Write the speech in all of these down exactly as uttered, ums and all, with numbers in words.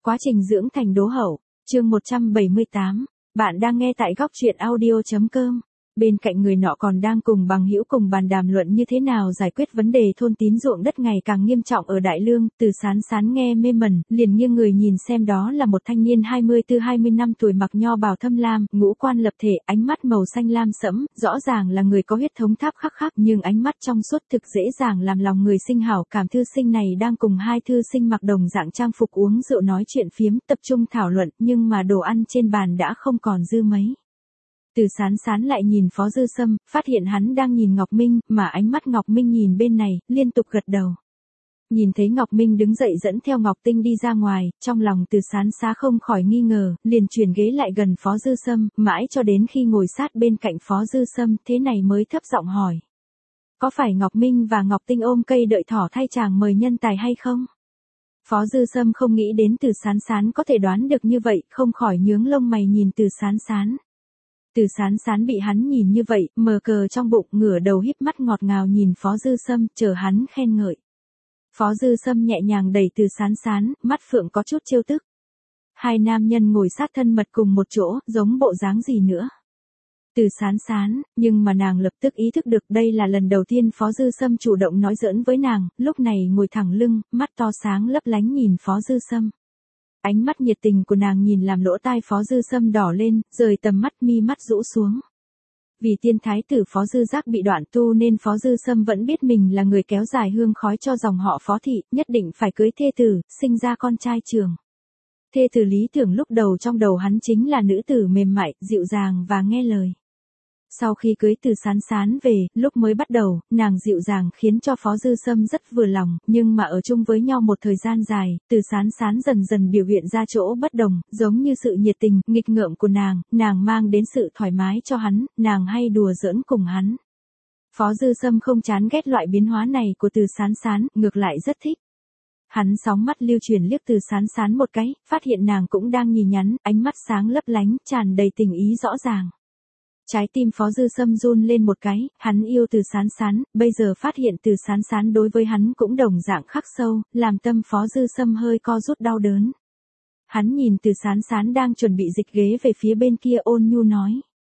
Quá trình dưỡng thành đố hậu, chương một trăm bảy mươi tám. Bạn đang nghe tại góc truyện audio chấm com. Bên cạnh người nọ còn đang cùng bằng hữu cùng bàn đàm luận như thế nào giải quyết vấn đề thôn tín ruộng đất ngày càng nghiêm trọng ở Đại Lương. Từ Sán Sán nghe mê mẩn, liền nghiêng người nhìn xem đó là một thanh niên hai mươi tư hai mươi năm tuổi, mặc nho bào thâm lam, ngũ quan lập thể, ánh mắt màu xanh lam sẫm, rõ ràng là người có huyết thống tháp khắc khắc, nhưng ánh mắt trong suốt thực dễ dàng làm lòng người sinh hảo cảm. Thư sinh này đang cùng hai thư sinh mặc đồng dạng trang phục uống rượu nói chuyện phiếm, tập trung thảo luận, nhưng mà đồ ăn trên bàn đã không còn dư mấy. Từ Sán Sán lại nhìn Phó Dư Sâm, phát hiện hắn đang nhìn Ngọc Minh, mà ánh mắt Ngọc Minh nhìn bên này, liên tục gật đầu. Nhìn thấy Ngọc Minh đứng dậy dẫn theo Ngọc Tinh đi ra ngoài, trong lòng Từ Sán Sán không khỏi nghi ngờ, liền chuyển ghế lại gần Phó Dư Sâm, mãi cho đến khi ngồi sát bên cạnh Phó Dư Sâm, thế này mới thấp giọng hỏi. Có phải Ngọc Minh và Ngọc Tinh ôm cây đợi thỏ thay chàng mời nhân tài hay không? Phó Dư Sâm không nghĩ đến Từ Sán Sán có thể đoán được như vậy, không khỏi nhướng lông mày nhìn Từ Sán Sán. Từ Sán Sán bị hắn nhìn như vậy, mờ cờ trong bụng, ngửa đầu híp mắt ngọt ngào nhìn Phó Dư Sâm, chờ hắn khen ngợi. Phó Dư Sâm nhẹ nhàng đẩy Từ Sán Sán, mắt phượng có chút trêu tức. Hai nam nhân ngồi sát thân mật cùng một chỗ, giống bộ dáng gì nữa. Từ Sán Sán, nhưng mà nàng lập tức ý thức được đây là lần đầu tiên Phó Dư Sâm chủ động nói giỡn với nàng, lúc này ngồi thẳng lưng, mắt to sáng lấp lánh nhìn Phó Dư Sâm. Ánh mắt nhiệt tình của nàng nhìn làm lỗ tai Phó Dư Sâm đỏ lên, rời tầm mắt, mi mắt rũ xuống. Vì tiên thái tử Phó Dư Giác bị đoạn tu nên Phó Dư Sâm vẫn biết mình là người kéo dài hương khói cho dòng họ Phó thị, nhất định phải cưới thê tử, sinh ra con trai trường. Thê tử lý tưởng lúc đầu trong đầu hắn chính là nữ tử mềm mại, dịu dàng và nghe lời. Sau khi cưới Từ Sán Sán về, lúc mới bắt đầu, nàng dịu dàng khiến cho Phó Dư Sâm rất vừa lòng, nhưng mà ở chung với nhau một thời gian dài, Từ Sán Sán dần dần biểu hiện ra chỗ bất đồng, giống như sự nhiệt tình, nghịch ngợm của nàng, nàng mang đến sự thoải mái cho hắn, nàng hay đùa giỡn cùng hắn. Phó Dư Sâm không chán ghét loại biến hóa này của Từ Sán Sán, ngược lại rất thích. Hắn sóng mắt lưu chuyển liếc Từ Sán Sán một cái, phát hiện nàng cũng đang nhìn nhắn, ánh mắt sáng lấp lánh, tràn đầy tình ý rõ ràng. Trái tim Phó Dư Sâm run lên một cái, hắn yêu Từ Sán Sán, bây giờ phát hiện Từ Sán Sán đối với hắn cũng đồng dạng khắc sâu, làm tâm Phó Dư Sâm hơi co rút đau đớn. Hắn nhìn Từ Sán Sán đang chuẩn bị dịch ghế về phía bên kia, ôn nhu nói.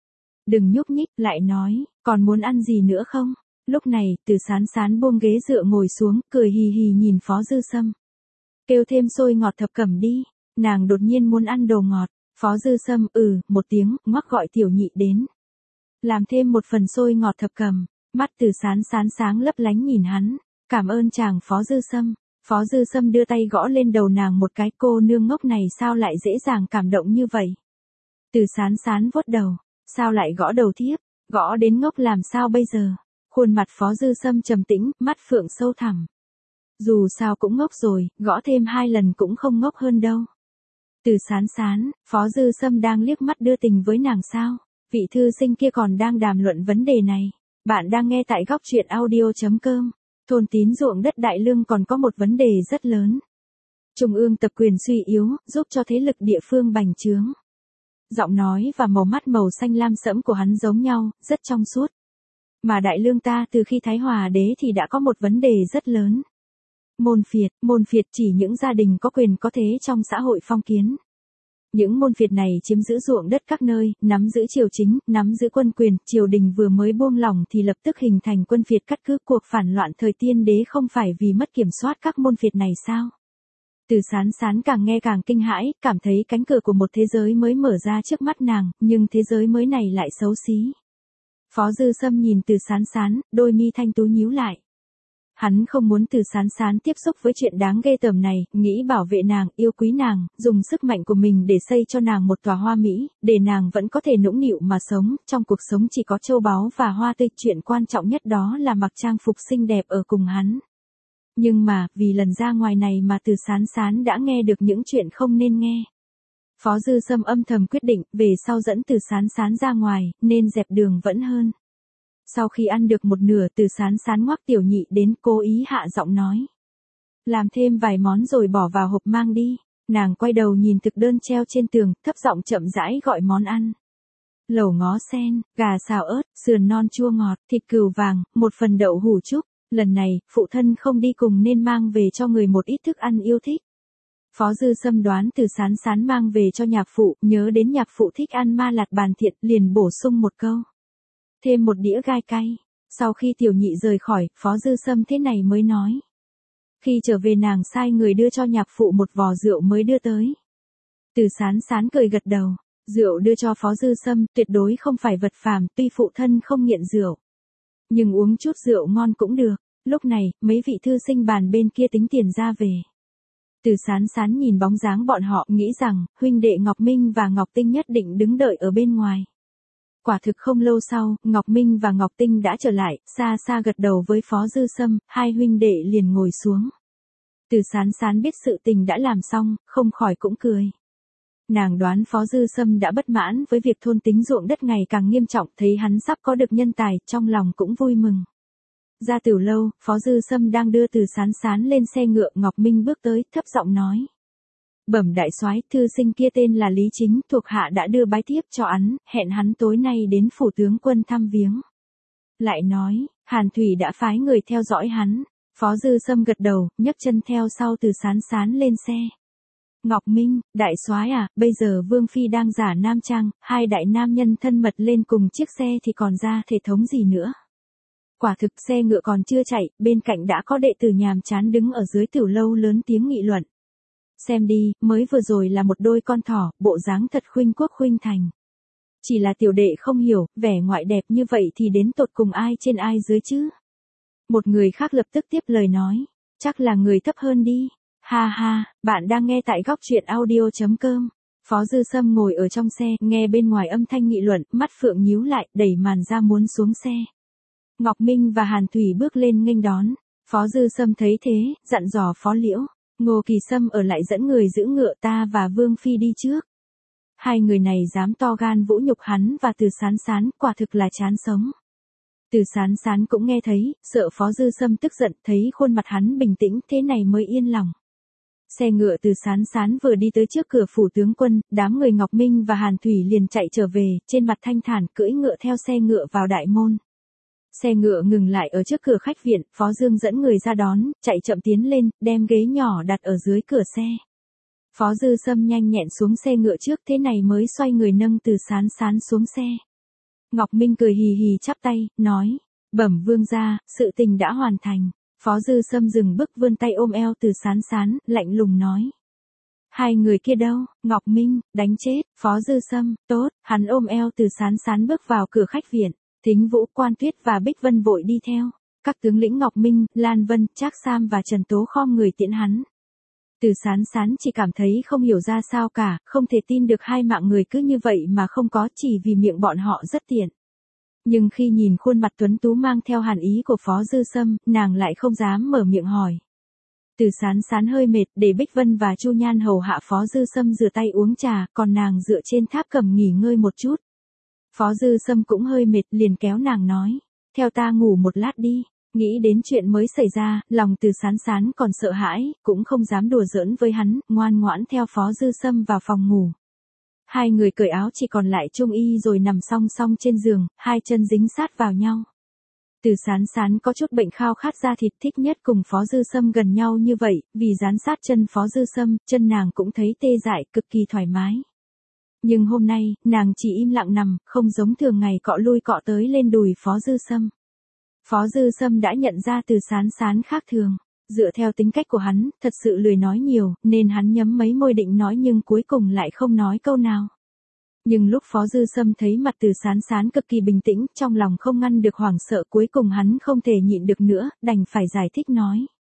Đừng nhúc nhích, lại nói, còn muốn ăn gì nữa không? Lúc này, Từ Sán Sán buông ghế dựa ngồi xuống, cười hì hì nhìn Phó Dư Sâm. Kêu thêm xôi ngọt thập cẩm đi, nàng đột nhiên muốn ăn đồ ngọt. Phó Dư Sâm ừ, một tiếng, ngoắc gọi tiểu nhị đến. Làm thêm một phần xôi ngọt thập cẩm. Mắt Từ Sán Sán sáng lấp lánh nhìn hắn. Cảm ơn chàng Phó Dư Sâm. Phó Dư Sâm đưa tay gõ lên đầu nàng một cái, cô nương ngốc này sao lại dễ dàng cảm động như vậy. Từ Sán Sán vuốt đầu. Sao lại gõ đầu thiếp? Gõ đến ngốc làm sao bây giờ? Khuôn mặt Phó Dư Sâm trầm tĩnh, mắt phượng sâu thẳm. Dù sao cũng ngốc rồi, gõ thêm hai lần cũng không ngốc hơn đâu. Từ Sán Sán, Phó Dư Sâm đang liếc mắt đưa tình với nàng sao? Vị thư sinh kia còn đang đàm luận vấn đề này. Bạn đang nghe tại góc truyện audio chấm com. Thôn tín ruộng đất Đại Lương còn có một vấn đề rất lớn. Trung ương tập quyền suy yếu, giúp cho thế lực địa phương bành trướng. Giọng nói và màu mắt màu xanh lam sẫm của hắn giống nhau, rất trong suốt. Mà Đại Lương ta từ khi Thái Hòa đế thì đã có một vấn đề rất lớn. Môn phiệt, môn phiệt chỉ những gia đình có quyền có thế trong xã hội phong kiến. Những môn phiệt này chiếm giữ ruộng đất các nơi, nắm giữ triều chính, nắm giữ quân quyền, triều đình vừa mới buông lỏng thì lập tức hình thành quân phiệt cắt cứ. Cuộc phản loạn thời tiên đế không phải vì mất kiểm soát các môn phiệt này sao? Từ Sán Sán càng nghe càng kinh hãi, cảm thấy cánh cửa của một thế giới mới mở ra trước mắt nàng, nhưng thế giới mới này lại xấu xí. Phó Dư Sâm nhìn Từ Sán Sán, đôi mi thanh tú nhíu lại. Hắn không muốn Từ Sán Sán tiếp xúc với chuyện đáng ghê tởm này, nghĩ bảo vệ nàng, yêu quý nàng, dùng sức mạnh của mình để xây cho nàng một tòa hoa mỹ, để nàng vẫn có thể nũng nịu mà sống, trong cuộc sống chỉ có châu báu và hoa tươi, chuyện quan trọng nhất đó là mặc trang phục xinh đẹp ở cùng hắn. Nhưng mà, vì lần ra ngoài này mà Từ Sán Sán đã nghe được những chuyện không nên nghe. Phó Dư Sâm âm thầm quyết định, về sau dẫn Từ Sán Sán ra ngoài, nên dẹp đường vẫn hơn. Sau khi ăn được một nửa, Từ Sán Sán ngoắc tiểu nhị đến, cố ý hạ giọng nói. Làm thêm vài món rồi bỏ vào hộp mang đi. Nàng quay đầu nhìn thực đơn treo trên tường, thấp giọng chậm rãi gọi món ăn. Lẩu ngó sen, gà xào ớt, sườn non chua ngọt, thịt cừu vàng, một phần đậu hủ trúc. Lần này, phụ thân không đi cùng nên mang về cho người một ít thức ăn yêu thích. Phó Dư Sâm đoán Từ Sán Sán mang về cho nhạc phụ, nhớ đến nhạc phụ thích ăn ma lạt bàn thiện, liền bổ sung một câu. Thêm một đĩa gai cay. Sau khi tiểu nhị rời khỏi, Phó Dư Sâm thế này mới nói. Khi trở về nàng sai người đưa cho nhạc phụ một vò rượu mới đưa tới. Từ Sán Sán cười gật đầu. Rượu đưa cho Phó Dư Sâm tuyệt đối không phải vật phàm, tuy phụ thân không nghiện rượu. Nhưng uống chút rượu ngon cũng được. Lúc này, mấy vị thư sinh bàn bên kia tính tiền ra về. Từ Sán Sán nhìn bóng dáng bọn họ, nghĩ rằng, huynh đệ Ngọc Minh và Ngọc Tinh nhất định đứng đợi ở bên ngoài. Quả thực không lâu sau, Ngọc Minh và Ngọc Tinh đã trở lại, xa xa gật đầu với Phó Dư Sâm, hai huynh đệ liền ngồi xuống. Từ Sán Sán biết sự tình đã làm xong, không khỏi cũng cười. Nàng đoán Phó Dư Sâm đã bất mãn với việc thôn tính ruộng đất ngày càng nghiêm trọng, thấy hắn sắp có được nhân tài, trong lòng cũng vui mừng. Ra tiểu lâu, Phó Dư Sâm đang đưa Từ Sán Sán lên xe ngựa, Ngọc Minh bước tới, thấp giọng nói. Bẩm đại soái, thư sinh kia tên là Lý Chính, thuộc hạ đã đưa bái thiếp cho hắn, hẹn hắn tối nay đến phủ tướng quân thăm viếng. Lại nói, Hàn Thủy đã phái người theo dõi hắn. Phó Dư Sâm gật đầu, nhấc chân theo sau Từ Sán Sán lên xe. Ngọc Minh, đại soái à, bây giờ Vương Phi đang giả nam trang, hai đại nam nhân thân mật lên cùng chiếc xe thì còn ra thể thống gì nữa. Quả thực xe ngựa còn chưa chạy, bên cạnh đã có đệ tử nhàm chán đứng ở dưới tiểu lâu lớn tiếng nghị luận. Xem đi, mới vừa rồi là một đôi con thỏ, bộ dáng thật khuynh quốc khuynh thành. Chỉ là tiểu đệ không hiểu, vẻ ngoại đẹp như vậy thì đến tột cùng ai trên ai dưới chứ? Một người khác lập tức tiếp lời nói, chắc là người thấp hơn đi. Ha ha, bạn đang nghe tại góc truyện audio chấm com. Phó Dư Sâm ngồi ở trong xe, nghe bên ngoài âm thanh nghị luận, mắt phượng nhíu lại, đẩy màn ra muốn xuống xe. Ngọc Minh và Hàn Thủy bước lên nghênh đón. Phó Dư Sâm thấy thế, dặn dò Phó Liễu, Ngô Kỳ Sâm ở lại dẫn người giữ ngựa, ta và Vương Phi đi trước. Hai người này dám to gan vũ nhục hắn và Từ Sán Sán, quả thực là chán sống. Từ Sán Sán cũng nghe thấy, sợ Phó Dư Sâm tức giận, thấy khuôn mặt hắn bình tĩnh, thế này mới yên lòng. Xe ngựa Từ Sán Sán vừa đi tới trước cửa phủ tướng quân, đám người Ngọc Minh và Hàn Thủy liền chạy trở về, trên mặt thanh thản, cưỡi ngựa theo xe ngựa vào đại môn. Xe ngựa ngừng lại ở trước cửa khách viện, Phó Dương dẫn người ra đón, chạy chậm tiến lên, đem ghế nhỏ đặt ở dưới cửa xe. Phó Dư Sâm nhanh nhẹn xuống xe ngựa trước, thế này mới xoay người nâng Từ Sán Sán xuống xe. Ngọc Minh cười hì hì chắp tay, nói, bẩm vương gia, sự tình đã hoàn thành. Phó Dư Sâm dừng bước vươn tay ôm eo Từ Sán Sán, lạnh lùng nói. Hai người kia đâu? Ngọc Minh, đánh chết. Phó Dư Sâm, tốt. Hắn ôm eo Từ Sán Sán bước vào cửa khách viện. Thính Vũ, Quan Tuyết và Bích Vân vội đi theo. Các tướng lĩnh Ngọc Minh, Lan Vân, Trác Sam và Trần Tố khom người tiễn hắn. Từ Sán Sán chỉ cảm thấy không hiểu ra sao cả, không thể tin được hai mạng người cứ như vậy mà không có, chỉ vì miệng bọn họ rất tiện. Nhưng khi nhìn khuôn mặt tuấn tú mang theo hàn ý của Phó Dư Sâm, nàng lại không dám mở miệng hỏi. Từ Sán Sán hơi mệt, để Bích Vân và Chu Nhan hầu hạ Phó Dư Sâm rửa tay uống trà, còn nàng dựa trên tháp cầm nghỉ ngơi một chút. Phó Dư Sâm cũng hơi mệt, liền kéo nàng nói, theo ta ngủ một lát đi. Nghĩ đến chuyện mới xảy ra, lòng Từ Sán Sán còn sợ hãi, cũng không dám đùa giỡn với hắn, ngoan ngoãn theo Phó Dư Sâm vào phòng ngủ. Hai người cởi áo chỉ còn lại trung y rồi nằm song song trên giường, hai chân dính sát vào nhau. Từ Sán Sán có chút bệnh khao khát da thịt, thích nhất cùng Phó Dư Sâm gần nhau như vậy, vì dán sát chân Phó Dư Sâm, chân nàng cũng thấy tê dại, cực kỳ thoải mái. Nhưng hôm nay, nàng chỉ im lặng nằm, không giống thường ngày cọ lui cọ tới lên đùi Phó Dư Sâm. Phó Dư Sâm đã nhận ra Từ Sán Sán khác thường. Dựa theo tính cách của hắn, thật sự lười nói nhiều, nên hắn nhấm mấy môi định nói nhưng cuối cùng lại không nói câu nào. Nhưng lúc Phó Dư Sâm thấy mặt Từ Sán Sán cực kỳ bình tĩnh, trong lòng không ngăn được hoảng sợ, cuối cùng hắn không thể nhịn được nữa, đành phải giải thích nói.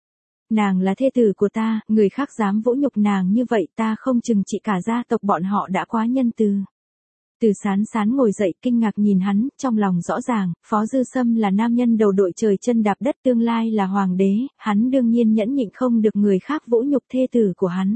Nàng là thê tử của ta, người khác dám vỗ nhục nàng như vậy, ta không chừng chỉ cả gia tộc bọn họ đã quá nhân từ. Từ Sán Sán ngồi dậy kinh ngạc nhìn hắn, trong lòng rõ ràng, Phó Dư Sâm là nam nhân đầu đội trời chân đạp đất, tương lai là hoàng đế, hắn đương nhiên nhẫn nhịn không được người khác vỗ nhục thê tử của hắn.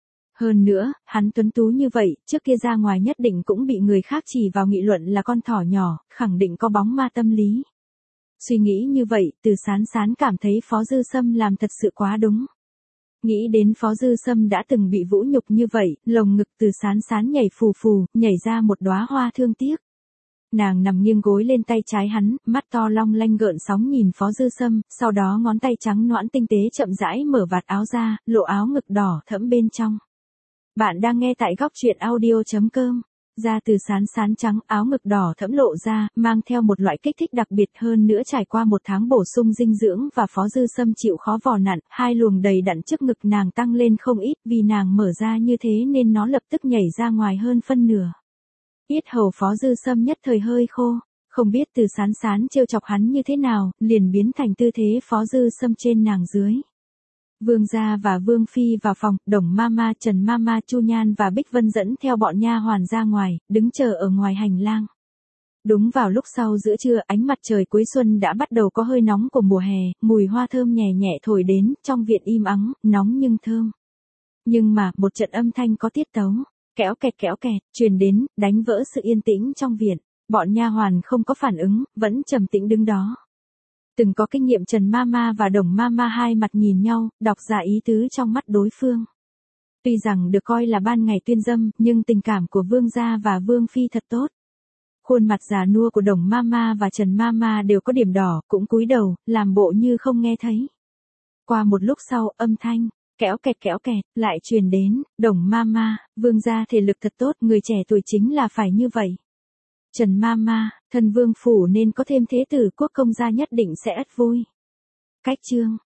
Hơn nữa, hắn tuấn tú như vậy, trước kia ra ngoài nhất định cũng bị người khác chỉ vào nghị luận là con thỏ nhỏ, khẳng định có bóng ma tâm lý. Suy nghĩ như vậy, Từ Sán Sán cảm thấy Phó Dư Sâm làm thật sự quá đúng. Nghĩ đến Phó Dư Sâm đã từng bị vũ nhục như vậy, lồng ngực Từ Sán Sán nhảy phù phù, nhảy ra một đóa hoa thương tiếc. Nàng nằm nghiêng gối lên tay trái hắn, mắt to long lanh gợn sóng nhìn Phó Dư Sâm, sau đó ngón tay trắng nõn tinh tế chậm rãi mở vạt áo ra, lộ áo ngực đỏ thẫm bên trong. Bạn đang nghe tại góc truyện audio.com. Da từ sán sán trắng, áo ngực đỏ thẫm lộ ra, mang theo một loại kích thích đặc biệt hơn nữa trải qua một tháng bổ sung dinh dưỡng và Phó Dư Sâm chịu khó vò nặn, hai luồng đầy đặn trước ngực nàng tăng lên không ít vì nàng mở ra như thế nên nó lập tức nhảy ra ngoài hơn phân nửa. Yết hầu Phó Dư Sâm nhất thời hơi khô, không biết từ sán sán trêu chọc hắn như thế nào, liền biến thành tư thế Phó Dư Sâm trên nàng dưới. Vương gia và Vương phi vào phòng, Đồng Mama, Trần Mama, Chu Nhan và Bích Vân dẫn theo bọn nha hoàn ra ngoài, đứng chờ ở ngoài hành lang. Đúng vào lúc sau giữa trưa, ánh mặt trời cuối xuân đã bắt đầu có hơi nóng của mùa hè, mùi hoa thơm nhẹ nhẹ thổi đến, trong viện im ắng, nóng nhưng thơm. Nhưng mà, một trận âm thanh có tiết tấu, kéo kẹt kéo kẹt, truyền đến, đánh vỡ sự yên tĩnh trong viện. Bọn nha hoàn không có phản ứng, vẫn trầm tĩnh đứng đó. Từng có kinh nghiệm Trần Mama và Đồng Mama hai mặt nhìn nhau, đọc ra ý tứ trong mắt đối phương. Tuy rằng được coi là ban ngày tuyên dâm, nhưng tình cảm của Vương gia và Vương phi thật tốt. Khuôn mặt già nua của Đồng Mama và Trần Mama đều có điểm đỏ, cũng cúi đầu, làm bộ như không nghe thấy. Qua một lúc sau, âm thanh kéo kẹt kéo kẹt lại truyền đến, Đồng Mama, Vương gia thể lực thật tốt, người trẻ tuổi chính là phải như vậy. Trần Mama, thân vương phủ nên có thêm thế tử quốc công gia nhất định sẽ ất vui. Cách chương